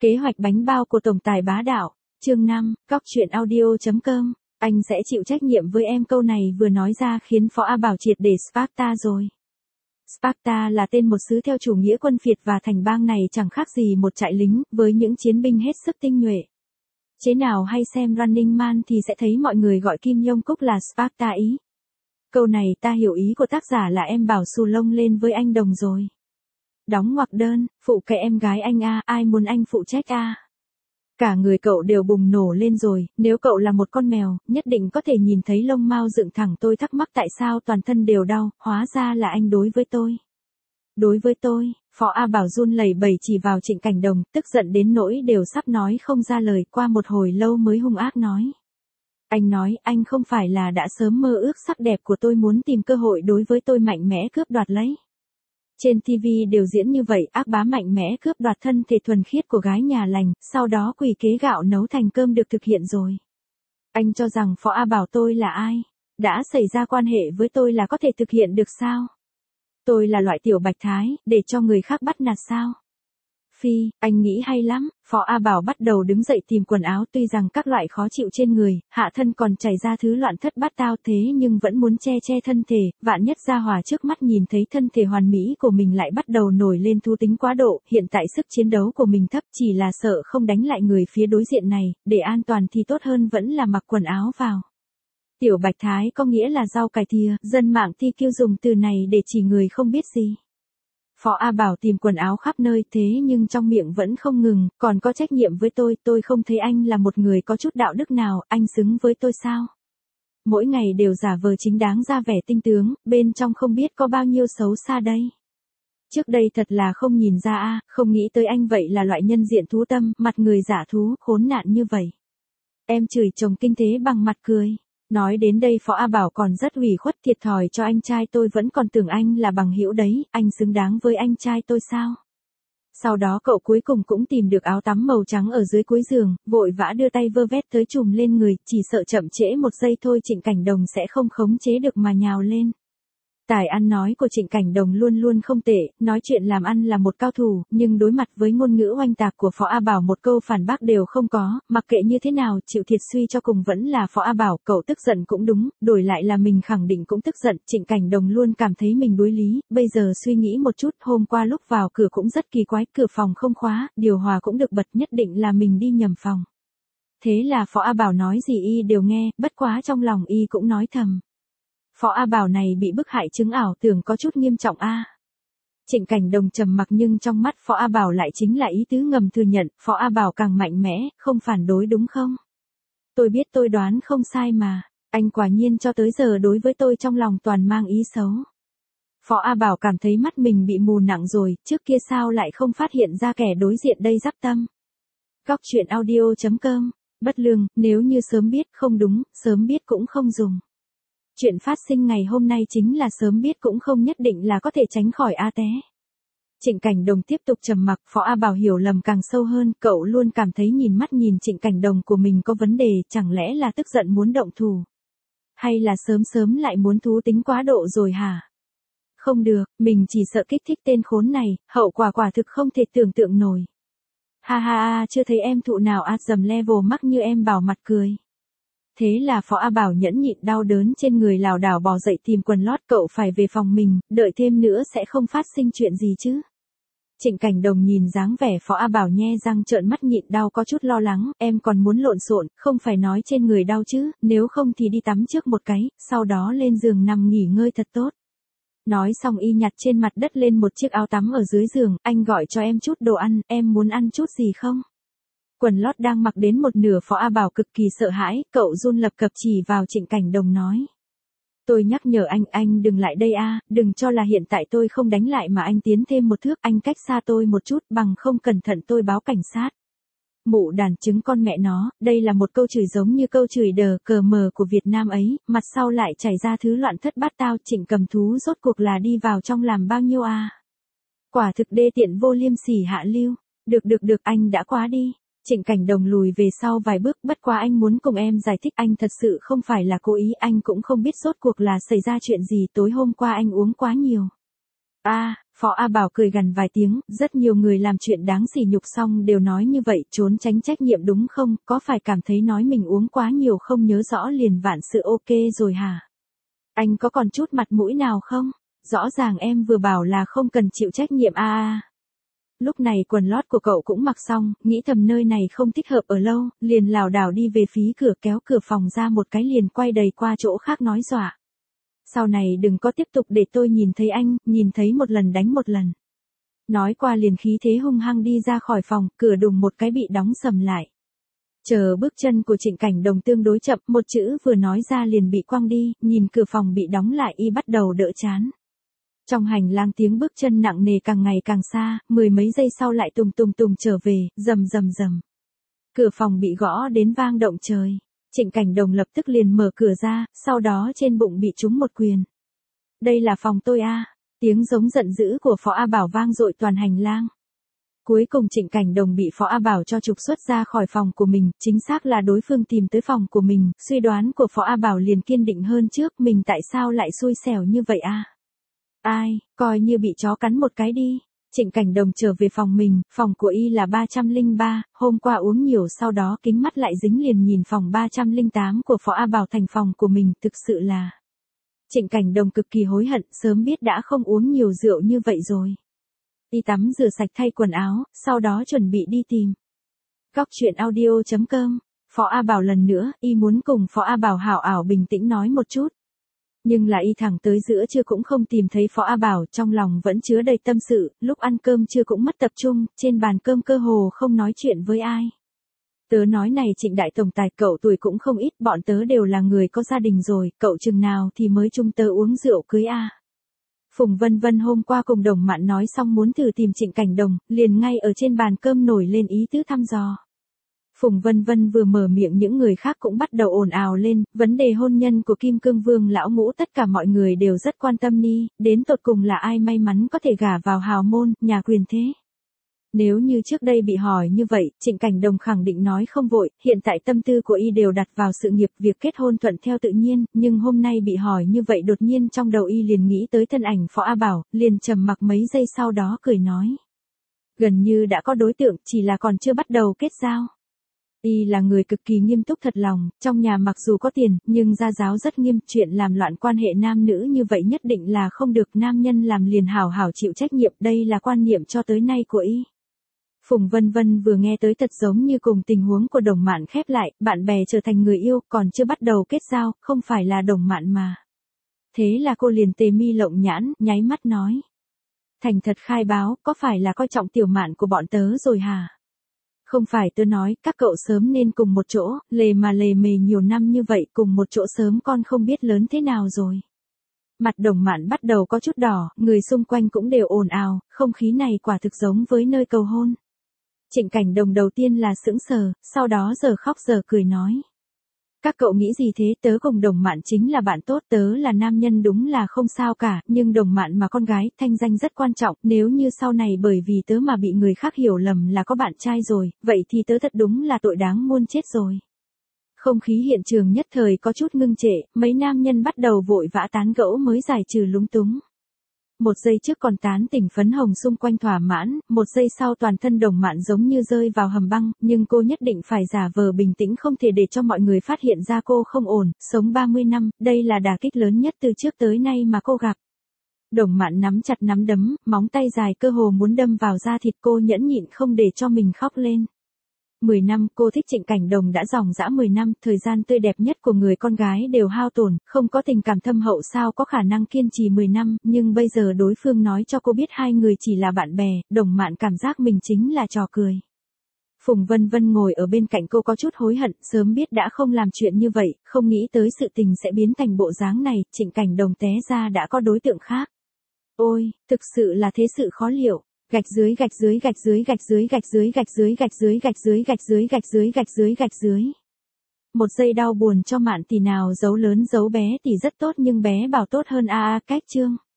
Kế hoạch bánh bao của tổng tài bá đạo. Chương 5, Cóc truyện audio.com. Anh sẽ chịu trách nhiệm với em, câu này vừa nói ra khiến Phó A Bảo triệt để Sparta rồi. Sparta là tên một xứ theo chủ nghĩa quân phiệt và thành bang này chẳng khác gì một trại lính, với những chiến binh hết sức tinh nhuệ. Chế nào hay xem Running Man thì sẽ thấy mọi người gọi Kim Jong-cúc là Sparta ý. Câu này ta hiểu ý của tác giả là em bảo xù lông lên với anh Đồng rồi. Đóng ngoặc đơn, phụ cái em gái anh a, ai muốn anh phụ trách a. Cả người cậu đều bùng nổ lên rồi, nếu cậu là một con mèo, nhất định có thể nhìn thấy lông mao dựng thẳng. Tôi thắc mắc tại sao toàn thân đều đau, hóa ra là anh đối với tôi. Đối với tôi, Phó A Bảo run lẩy bẩy chỉ vào Trịnh Cảnh Đồng, tức giận đến nỗi đều sắp nói không ra lời, qua một hồi lâu mới hung ác nói. Anh nói, anh không phải là đã sớm mơ ước sắc đẹp của tôi muốn tìm cơ hội đối với tôi mạnh mẽ cướp đoạt lấy. Trên TV đều diễn như vậy, ác bá mạnh mẽ cướp đoạt thân thể thuần khiết của gái nhà lành, sau đó quỳ kế gạo nấu thành cơm được thực hiện rồi. Anh cho rằng Phó A Bảo tôi là ai? Đã xảy ra quan hệ với tôi là có thể thực hiện được sao? Tôi là loại tiểu bạch thái, để cho người khác bắt nạt sao? Phi, anh nghĩ hay lắm. Phó A Bảo bắt đầu đứng dậy tìm quần áo, tuy rằng các loại khó chịu trên người, hạ thân còn chảy ra thứ loạn thất bát tao thế nhưng vẫn muốn che thân thể, vạn nhất gia hòa trước mắt nhìn thấy thân thể hoàn mỹ của mình lại bắt đầu nổi lên thú tính quá độ, hiện tại sức chiến đấu của mình thấp chỉ là sợ không đánh lại người phía đối diện này, để an toàn thì tốt hơn vẫn là mặc quần áo vào. Tiểu bạch thái có nghĩa là rau cải thìa, dân mạng TQ dùng từ này để chỉ người không biết gì. Phó A Bảo tìm quần áo khắp nơi thế nhưng trong miệng vẫn không ngừng, còn có trách nhiệm với tôi không thấy anh là một người có chút đạo đức nào, anh xứng với tôi sao? Mỗi ngày đều giả vờ chính đáng ra vẻ tinh tướng, bên trong không biết có bao nhiêu xấu xa đây. Trước đây thật là không nhìn ra a, không nghĩ tới anh vậy là loại nhân diện thú tâm, mặt người giả thú, khốn nạn như vậy. Em chửi chồng kinh tế bằng mặt cười. Nói đến đây Phó A Bảo còn rất ủy khuất, thiệt thòi cho anh trai tôi, vẫn còn tưởng anh là bằng hữu đấy, anh xứng đáng với anh trai tôi sao? Sau đó cậu cuối cùng cũng tìm được áo tắm màu trắng ở dưới cuối giường, vội vã đưa tay vơ vét tới trùm lên người, chỉ sợ chậm trễ một giây thôi Trịnh Cảnh Đồng sẽ không khống chế được mà nhào lên. Tài ăn nói của Trịnh Cảnh Đồng luôn luôn không tệ, nói chuyện làm ăn là một cao thủ, nhưng đối mặt với ngôn ngữ oanh tạc của Phó A Bảo một câu phản bác đều không có, mặc kệ như thế nào, chịu thiệt suy cho cùng vẫn là Phó A Bảo, cậu tức giận cũng đúng, đổi lại là mình khẳng định cũng tức giận, Trịnh Cảnh Đồng luôn cảm thấy mình đối lý, bây giờ suy nghĩ một chút, hôm qua lúc vào cửa cũng rất kỳ quái, cửa phòng không khóa, điều hòa cũng được bật, nhất định là mình đi nhầm phòng. Thế là Phó A Bảo nói gì y đều nghe, bất quá trong lòng y cũng nói thầm. Phó A Bảo này bị bức hại chứng ảo tưởng có chút nghiêm trọng a. Trịnh Cảnh Đồng trầm mặc nhưng trong mắt Phó A Bảo lại chính là ý tứ ngầm thừa nhận, Phó A Bảo càng mạnh mẽ, không phản đối đúng không? Tôi biết tôi đoán không sai mà, anh quả nhiên cho tới giờ đối với tôi trong lòng toàn mang ý xấu. Phó A Bảo cảm thấy mắt mình bị mù nặng rồi, trước kia sao lại không phát hiện ra kẻ đối diện đây giáp tâm. Cóc truyện audio.com, bất lương, nếu như sớm biết không đúng, sớm biết cũng không dùng. Chuyện phát sinh ngày hôm nay chính là sớm biết cũng không nhất định là có thể tránh khỏi a té. Trịnh Cảnh Đồng tiếp tục trầm mặc, Phó A Bảo hiểu lầm càng sâu hơn, cậu luôn cảm thấy nhìn mắt nhìn Trịnh Cảnh Đồng của mình có vấn đề, chẳng lẽ là tức giận muốn động thủ? Hay là sớm lại muốn thú tính quá độ rồi hả? Không được, mình chỉ sợ kích thích tên khốn này, hậu quả quả thực không thể tưởng tượng nổi. Ha ha, chưa thấy em thụ nào dầm level mắc như em Bảo mặt cười. Thế là Phó A Bảo nhẫn nhịn đau đớn trên người lảo đảo bò dậy tìm quần lót, cậu phải về phòng mình, đợi thêm nữa sẽ không phát sinh chuyện gì chứ. Trịnh Cảnh Đồng nhìn dáng vẻ Phó A Bảo nhe răng trợn mắt nhịn đau có chút lo lắng, em còn muốn lộn xộn, không phải nói trên người đau chứ, nếu không thì đi tắm trước một cái, sau đó lên giường nằm nghỉ ngơi thật tốt. Nói xong y nhặt trên mặt đất lên một chiếc áo tắm ở dưới giường, anh gọi cho em chút đồ ăn, em muốn ăn chút gì không? Quần lót đang mặc đến một nửa Phó A Bảo cực kỳ sợ hãi, cậu run lập cập chỉ vào Trịnh Cảnh Đồng nói. Tôi nhắc nhở anh đừng lại đây a, đừng cho là hiện tại tôi không đánh lại mà anh tiến thêm một thước, anh cách xa tôi một chút, bằng không cẩn thận tôi báo cảnh sát. Mụ đàn trứng con mẹ nó, đây là một câu chửi giống như câu chửi đờ cờ mờ của Việt Nam ấy, mặt sau lại chảy ra thứ loạn thất bát tao, Trịnh Cầm Thú rốt cuộc là đi vào trong làm bao nhiêu a? Quả thực đê tiện vô liêm sỉ hạ lưu, được anh đã quá đi. Trịnh Cảnh Đồng lùi về sau vài bước, bất quá anh muốn cùng em giải thích, anh thật sự không phải là cố ý, anh cũng không biết rốt cuộc là xảy ra chuyện gì, tối hôm qua anh uống quá nhiều. Phó A Bảo cười gằn vài tiếng, rất nhiều người làm chuyện đáng sỉ nhục xong đều nói như vậy, trốn tránh trách nhiệm đúng không, có phải cảm thấy nói mình uống quá nhiều không nhớ rõ liền vạn sự ok rồi hả? Anh có còn chút mặt mũi nào không? Rõ ràng em vừa bảo là không cần chịu trách nhiệm a. Lúc này quần lót của cậu cũng mặc xong, nghĩ thầm nơi này không thích hợp ở lâu, liền lảo đảo đi về phía cửa kéo cửa phòng ra một cái liền quay đầy qua chỗ khác nói dọa. Sau này đừng có tiếp tục để tôi nhìn thấy anh, nhìn thấy một lần đánh một lần. Nói qua liền khí thế hung hăng đi ra khỏi phòng, cửa đùng một cái bị đóng sầm lại. Chờ bước chân của Trịnh Cảnh Đồng tương đối chậm, một chữ vừa nói ra liền bị quăng đi, nhìn cửa phòng bị đóng lại y bắt đầu đỡ chán. Trong hành lang tiếng bước chân nặng nề càng ngày càng xa, mười mấy giây sau lại tùng tùng tùng trở về, rầm rầm rầm. Cửa phòng bị gõ đến vang động trời. Trịnh Cảnh Đồng lập tức liền mở cửa ra, sau đó trên bụng bị trúng một quyền. Đây là phòng tôi a. Tiếng giống giận dữ của Phó A Bảo vang dội toàn hành lang. Cuối cùng Trịnh Cảnh Đồng bị Phó A Bảo cho trục xuất ra khỏi phòng của mình, chính xác là đối phương tìm tới phòng của mình, suy đoán của Phó A Bảo liền kiên định hơn trước, mình tại sao lại xui xẻo như vậy a? Ai, coi như bị chó cắn một cái đi. Trịnh Cảnh Đồng trở về phòng mình, phòng của y là 303, hôm qua uống nhiều sau đó kính mắt lại dính liền nhìn phòng 308 của Phó A Bảo thành phòng của mình, thực sự là. Trịnh Cảnh Đồng cực kỳ hối hận, sớm biết đã không uống nhiều rượu như vậy rồi. Y tắm rửa sạch thay quần áo, sau đó chuẩn bị đi tìm. Góc chuyện audio.com, Phó A Bảo lần nữa, y muốn cùng Phó A Bảo hảo ảo bình tĩnh nói một chút. Nhưng là y thẳng tới giữa trưa cũng không tìm thấy Phó A Bảo, trong lòng vẫn chứa đầy tâm sự, lúc ăn cơm trưa cũng mất tập trung, trên bàn cơm cơ hồ không nói chuyện với ai. Tớ nói này Trịnh đại tổng tài, cậu tuổi cũng không ít, bọn tớ đều là người có gia đình rồi, cậu chừng nào thì mới chung tớ uống rượu cưới a. Phùng Vân Vân hôm qua cùng Đồng Mạn nói xong muốn thử tìm Trịnh Cảnh Đồng, liền ngay ở trên bàn cơm nổi lên ý tứ thăm dò. Phùng Vân Vân vừa mở miệng những người khác cũng bắt đầu ồn ào lên, vấn đề hôn nhân của Kim Cương Vương lão ngũ tất cả mọi người đều rất quan tâm ni, đến tột cùng là ai may mắn có thể gả vào hào môn, nhà quyền thế. Nếu như trước đây bị hỏi như vậy, Trịnh Cảnh Đồng khẳng định nói không vội, hiện tại tâm tư của y đều đặt vào sự nghiệp, việc kết hôn thuận theo tự nhiên, nhưng hôm nay bị hỏi như vậy đột nhiên trong đầu y liền nghĩ tới thân ảnh Phó A Bảo, liền trầm mặc mấy giây sau đó cười nói. Gần như đã có đối tượng, chỉ là còn chưa bắt đầu kết giao. Y là người cực kỳ nghiêm túc thật lòng, trong nhà mặc dù có tiền, nhưng gia giáo rất nghiêm, chuyện làm loạn quan hệ nam nữ như vậy nhất định là không được, nam nhân làm liền hảo hảo chịu trách nhiệm, đây là quan niệm cho tới nay của y. Phùng Vân Vân vừa nghe tới thật giống như cùng tình huống của Đồng Mạn khép lại, bạn bè trở thành người yêu, còn chưa bắt đầu kết giao, không phải là Đồng Mạn mà. Thế là cô liền tề mi lộng nhãn, nháy mắt nói. Thành thật khai báo, có phải là coi trọng Tiểu Mạn của bọn tớ rồi hả? Không phải, tớ nói, các cậu sớm nên cùng một chỗ, lề mà lề mề nhiều năm như vậy, cùng một chỗ sớm con không biết lớn thế nào rồi. Mặt Đồng Mạn bắt đầu có chút đỏ, người xung quanh cũng đều ồn ào, không khí này quả thực giống với nơi cầu hôn. Trịnh Cảnh Đồng đầu tiên là sững sờ, sau đó giờ khóc giờ cười nói. Các cậu nghĩ gì thế, tớ cùng Đồng Mạn chính là bạn tốt, tớ là nam nhân đúng là không sao cả, nhưng Đồng Mạn mà con gái, thanh danh rất quan trọng, nếu như sau này bởi vì tớ mà bị người khác hiểu lầm là có bạn trai rồi, vậy thì tớ thật đúng là tội đáng muôn chết rồi. Không khí hiện trường nhất thời có chút ngưng trệ, mấy nam nhân bắt đầu vội vã tán gẫu mới giải trừ lúng túng. Một giây trước còn tán tỉnh phấn hồng xung quanh thỏa mãn, một giây sau toàn thân Đồng Mạn giống như rơi vào hầm băng, nhưng cô nhất định phải giả vờ bình tĩnh không thể để cho mọi người phát hiện ra cô không ổn, sống 30 năm, đây là đả kích lớn nhất từ trước tới nay mà cô gặp. Đồng Mạn nắm chặt nắm đấm, móng tay dài cơ hồ muốn đâm vào da thịt, cô nhẫn nhịn không để cho mình khóc lên. 10 năm, cô thích Trịnh Cảnh Đồng đã dòng dã 10 năm, thời gian tươi đẹp nhất của người con gái đều hao tổn, không có tình cảm thâm hậu sao có khả năng kiên trì 10 năm, nhưng bây giờ đối phương nói cho cô biết hai người chỉ là bạn bè, Đồng Mạn cảm giác mình chính là trò cười. Phùng Vân Vân ngồi ở bên cạnh cô có chút hối hận, sớm biết đã không làm chuyện như vậy, không nghĩ tới sự tình sẽ biến thành bộ dáng này, Trịnh Cảnh Đồng té ra đã có đối tượng khác. Ôi, thực sự là thế sự khó liệu. Gạch dưới gạch dưới gạch dưới gạch dưới gạch dưới gạch dưới gạch dưới gạch dưới gạch dưới gạch dưới gạch dưới gạch dưới. Một giây đau buồn cho Mạn tỷ nào giấu lớn giấu bé tỷ rất tốt nhưng bé bảo tốt hơn a cách chương.